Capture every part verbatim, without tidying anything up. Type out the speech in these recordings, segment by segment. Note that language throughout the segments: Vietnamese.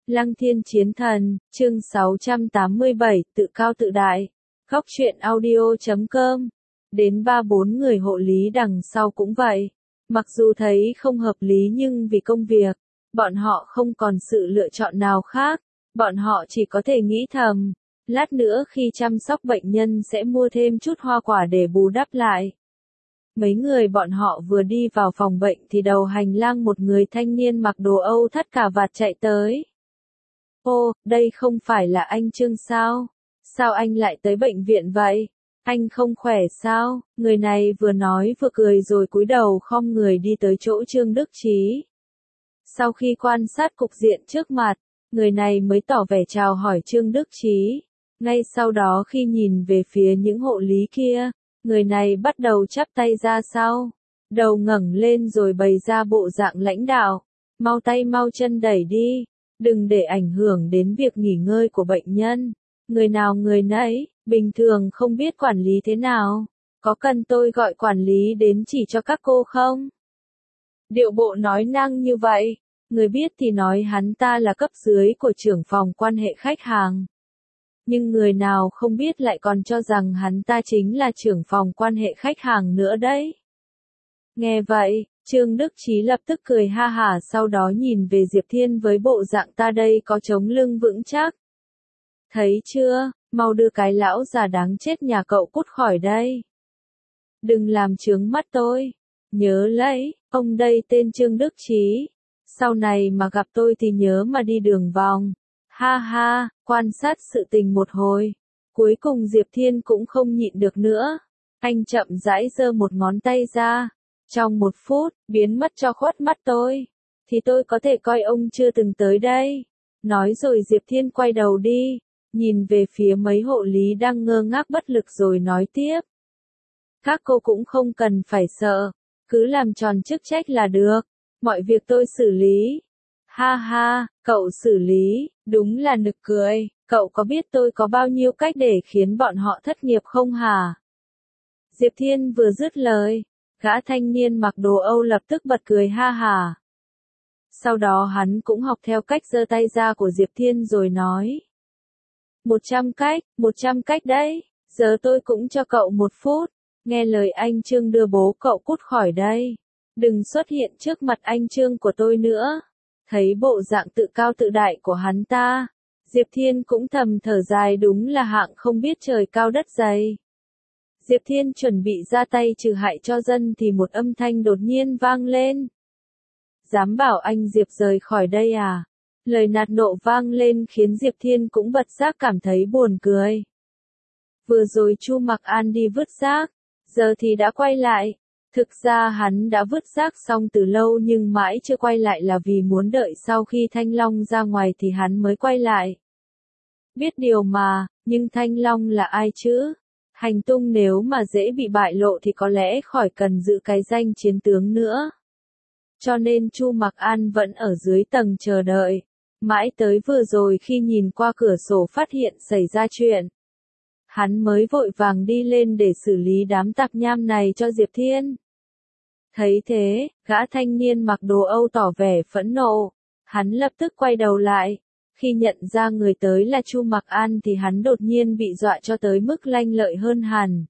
Lăng Thiên Chiến Thần, chương sáu trăm tám mươi bảy, tự cao tự đại. Góc truyện audio chấm com. Đến ba bốn người hộ lý đằng sau cũng vậy. Mặc dù thấy không hợp lý nhưng vì công việc, bọn họ không còn sự lựa chọn nào khác. Bọn họ chỉ có thể nghĩ thầm, lát nữa khi chăm sóc bệnh nhân sẽ mua thêm chút hoa quả để bù đắp lại. Mấy người bọn họ vừa đi vào phòng bệnh thì đầu hành lang một người thanh niên mặc đồ Âu thắt cà vạt chạy tới. Ô, đây không phải là anh Trương sao? Sao anh lại tới bệnh viện vậy? Anh không khỏe sao? Người này vừa nói vừa cười rồi cúi đầu khom người đi tới chỗ Trương Đức Chí. Sau khi quan sát cục diện trước mặt, người này mới tỏ vẻ chào hỏi Trương Đức Chí. Ngay sau đó khi nhìn về phía những hộ lý kia, người này bắt đầu chắp tay ra sau, đầu ngẩng lên rồi bày ra bộ dạng lãnh đạo. Mau tay mau chân đẩy đi. Đừng để ảnh hưởng đến việc nghỉ ngơi của bệnh nhân. Người nào người nấy, bình thường không biết quản lý thế nào. Có cần tôi gọi quản lý đến chỉ cho các cô không? Điệu bộ nói năng như vậy, người biết thì nói hắn ta là cấp dưới của trưởng phòng quan hệ khách hàng. Nhưng người nào không biết lại còn cho rằng hắn ta chính là trưởng phòng quan hệ khách hàng nữa đấy. Nghe vậy, Trương Đức Chí lập tức cười ha hả, sau đó nhìn về Diệp Thiên với bộ dạng ta đây có chống lưng vững chắc. Thấy chưa, mau đưa cái lão già đáng chết nhà cậu cút khỏi đây. Đừng làm chướng mắt tôi. Nhớ lấy, ông đây tên Trương Đức Chí. Sau này mà gặp tôi thì nhớ mà đi đường vòng. Ha ha, quan sát sự tình một hồi. Cuối cùng Diệp Thiên cũng không nhịn được nữa. Anh chậm rãi giơ một ngón tay ra. Trong một phút, biến mất cho khuất mắt tôi. Thì tôi có thể coi ông chưa từng tới đây. Nói rồi Diệp Thiên quay đầu đi. Nhìn về phía mấy hộ lý đang ngơ ngác bất lực rồi nói tiếp. Các cô cũng không cần phải sợ. Cứ làm tròn chức trách là được. Mọi việc tôi xử lý. Ha ha, cậu xử lý, đúng là nực cười. Cậu có biết tôi có bao nhiêu cách để khiến bọn họ thất nghiệp không hả? Diệp Thiên vừa dứt lời. Gã thanh niên mặc đồ Âu lập tức bật cười ha hả. Sau đó hắn cũng học theo cách giơ tay ra của Diệp Thiên rồi nói. Một trăm cách, một trăm cách đấy, giờ tôi cũng cho cậu một phút. Nghe lời anh Trương đưa bố cậu cút khỏi đây. Đừng xuất hiện trước mặt anh Trương của tôi nữa. Thấy bộ dạng tự cao tự đại của hắn ta, Diệp Thiên cũng thầm thở dài, đúng là hạng không biết trời cao đất dày. Diệp Thiên chuẩn bị ra tay trừ hại cho dân thì một âm thanh đột nhiên vang lên. Dám bảo anh Diệp rời khỏi đây à? Lời nạt nộ vang lên khiến Diệp Thiên cũng bật giác cảm thấy buồn cười. Vừa rồi Chu Mặc An đi vứt rác, giờ thì đã quay lại. Thực ra hắn đã vứt rác xong từ lâu nhưng mãi chưa quay lại là vì muốn đợi sau khi Thanh Long ra ngoài thì hắn mới quay lại. Biết điều mà, nhưng Thanh Long là ai chứ? Hành tung nếu mà dễ bị bại lộ thì có lẽ khỏi cần giữ cái danh chiến tướng nữa. Cho nên Chu Mặc An vẫn ở dưới tầng chờ đợi. Mãi tới vừa rồi khi nhìn qua cửa sổ phát hiện xảy ra chuyện. Hắn mới vội vàng đi lên để xử lý đám tạp nham này cho Diệp Thiên. Thấy thế, gã thanh niên mặc đồ Âu tỏ vẻ phẫn nộ. Hắn lập tức quay đầu lại. Khi nhận ra người tới là Chu Mặc An thì hắn đột nhiên bị dọa cho tới mức lanh lợi hơn hẳn.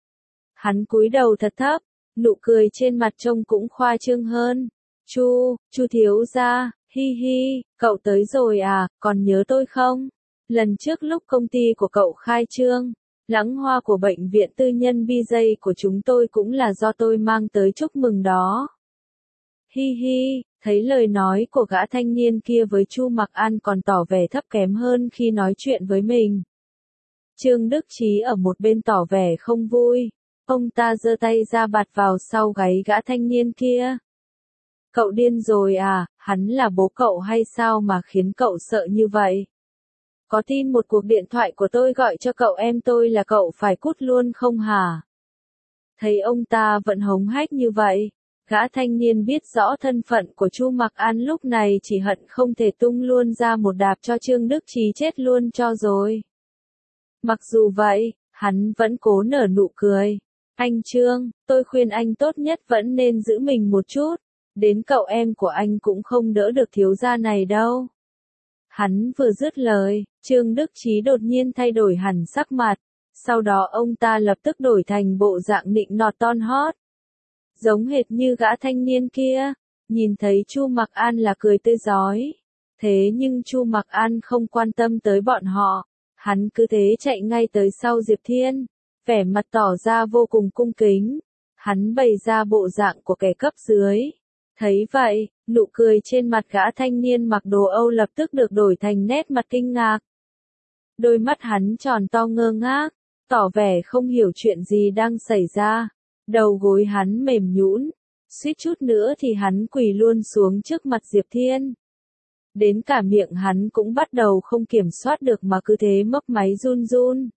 Hắn cúi đầu thật thấp, nụ cười trên mặt trông cũng khoa trương hơn. Chu, Chu thiếu gia, hi hi, cậu tới rồi à, còn nhớ tôi không? Lần trước lúc công ty của cậu khai trương, lãng hoa của bệnh viện tư nhân bê gi của chúng tôi cũng là do tôi mang tới chúc mừng đó. Hi hi, thấy lời nói của gã thanh niên kia với Chu Mặc An còn tỏ vẻ thấp kém hơn khi nói chuyện với mình. Trương Đức Chí ở một bên tỏ vẻ không vui. Ông ta giơ tay ra bạt vào sau gáy gã thanh niên kia. Cậu điên rồi à, hắn là bố cậu hay sao mà khiến cậu sợ như vậy? Có tin một cuộc điện thoại của tôi gọi cho cậu em tôi là cậu phải cút luôn không hả? Thấy ông ta vẫn hống hách như vậy, gã thanh niên biết rõ thân phận của Chu Mặc An lúc này chỉ hận không thể tung luôn ra một đạp cho Trương Đức Chí chết luôn cho rồi. Mặc dù vậy, hắn vẫn cố nở nụ cười. Anh Trương, tôi khuyên anh tốt nhất vẫn nên giữ mình một chút. Đến cậu em của anh cũng không đỡ được thiếu gia này đâu. Hắn vừa dứt lời, Trương Đức Chí đột nhiên thay đổi hẳn sắc mặt, sau đó ông ta lập tức đổi thành bộ dạng nịnh nọt ton hót. Giống hệt như gã thanh niên kia, nhìn thấy Chu Mặc An là cười tươi rói. Thế nhưng Chu Mặc An không quan tâm tới bọn họ, hắn cứ thế chạy ngay tới sau Diệp Thiên, vẻ mặt tỏ ra vô cùng cung kính. Hắn bày ra bộ dạng của kẻ cấp dưới. Thấy vậy, nụ cười trên mặt gã thanh niên mặc đồ Âu lập tức được đổi thành nét mặt kinh ngạc. Đôi mắt hắn tròn to ngơ ngác, tỏ vẻ không hiểu chuyện gì đang xảy ra. Đầu gối hắn mềm nhũn, suýt chút nữa thì hắn quỳ luôn xuống trước mặt Diệp Thiên. Đến cả miệng hắn cũng bắt đầu không kiểm soát được mà cứ thế mấp máy run run.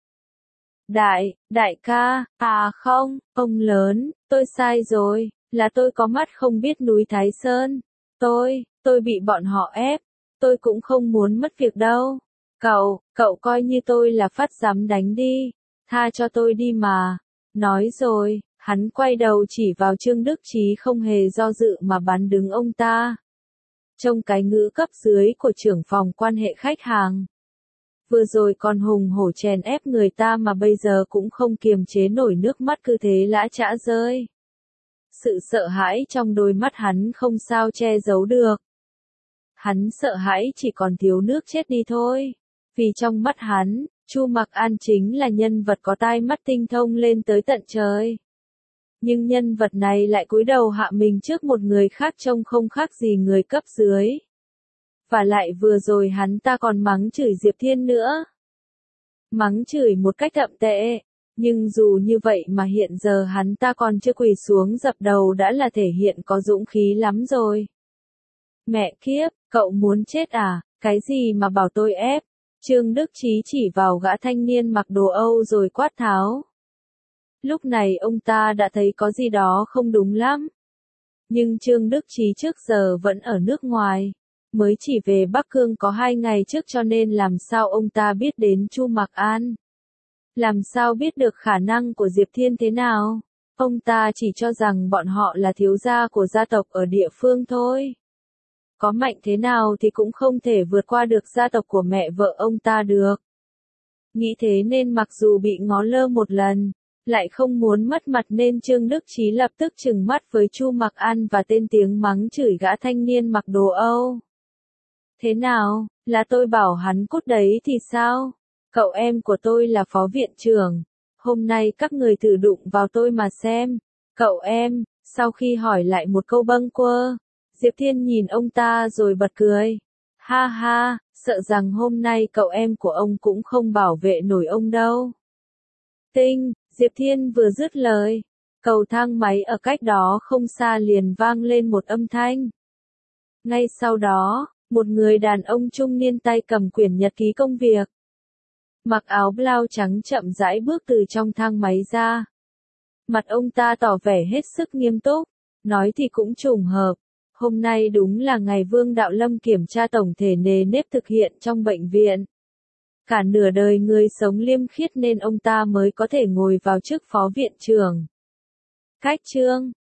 Đại, đại ca, à không, ông lớn, tôi sai rồi, là tôi có mắt không biết núi Thái Sơn. Tôi, tôi bị bọn họ ép, tôi cũng không muốn mất việc đâu. Cậu, cậu coi như tôi là phát dám đánh đi, tha cho tôi đi mà. Nói rồi, hắn quay đầu chỉ vào Trương Đức Chí không hề do dự mà bắn đứng ông ta. Trong cái ngữ cấp dưới của trưởng phòng quan hệ khách hàng. Vừa rồi còn hùng hổ chèn ép người ta mà bây giờ cũng không kiềm chế nổi nước mắt cứ thế lã chã rơi. Sự sợ hãi trong đôi mắt hắn không sao che giấu được. Hắn sợ hãi chỉ còn thiếu nước chết đi thôi. Vì trong mắt hắn, Chu Mặc An chính là nhân vật có tai mắt tinh thông lên tới tận trời. Nhưng nhân vật này lại cúi đầu hạ mình trước một người khác trông không khác gì người cấp dưới. Và lại vừa rồi hắn ta còn mắng chửi Diệp Thiên nữa. Mắng chửi một cách thậm tệ. Nhưng dù như vậy mà hiện giờ hắn ta còn chưa quỳ xuống dập đầu đã là thể hiện có dũng khí lắm rồi. Mẹ kiếp, cậu muốn chết à, cái gì mà bảo tôi ép? Trương Đức Chí chỉ vào gã thanh niên mặc đồ Âu rồi quát tháo. Lúc này ông ta đã thấy có gì đó không đúng lắm. Nhưng Trương Đức Chí trước giờ vẫn ở nước ngoài. Mới chỉ về Bắc Cương có hai ngày trước cho nên làm sao ông ta biết đến Chu Mặc An. Làm sao biết được khả năng của Diệp Thiên thế nào? Ông ta chỉ cho rằng bọn họ là thiếu gia của gia tộc ở địa phương thôi. Có mạnh thế nào thì cũng không thể vượt qua được gia tộc của mẹ vợ ông ta được. Nghĩ thế nên mặc dù bị ngó lơ một lần, lại không muốn mất mặt nên Trương Đức Chí lập tức trừng mắt với Chu Mặc An và tên tiếng mắng chửi gã thanh niên mặc đồ Âu. Thế nào, là tôi bảo hắn cút đấy thì sao? Cậu em của tôi là phó viện trưởng. Hôm nay các người thử đụng vào tôi mà xem. Cậu em, sau khi hỏi lại một câu bâng quơ, Diệp Thiên nhìn ông ta rồi bật cười. Ha ha, sợ rằng hôm nay cậu em của ông cũng không bảo vệ nổi ông đâu. Tinh, Diệp Thiên vừa dứt lời. Cầu thang máy ở cách đó không xa liền vang lên một âm thanh. Ngay sau đó, một người đàn ông trung niên tay cầm quyển nhật ký công việc. Mặc áo blau trắng chậm rãi bước từ trong thang máy ra. Mặt ông ta tỏ vẻ hết sức nghiêm túc, nói thì cũng trùng hợp. Hôm nay đúng là ngày Vương Đạo Lâm kiểm tra tổng thể nề nếp thực hiện trong bệnh viện. Cả nửa đời người sống liêm khiết nên ông ta mới có thể ngồi vào chức phó viện trưởng. Cách chương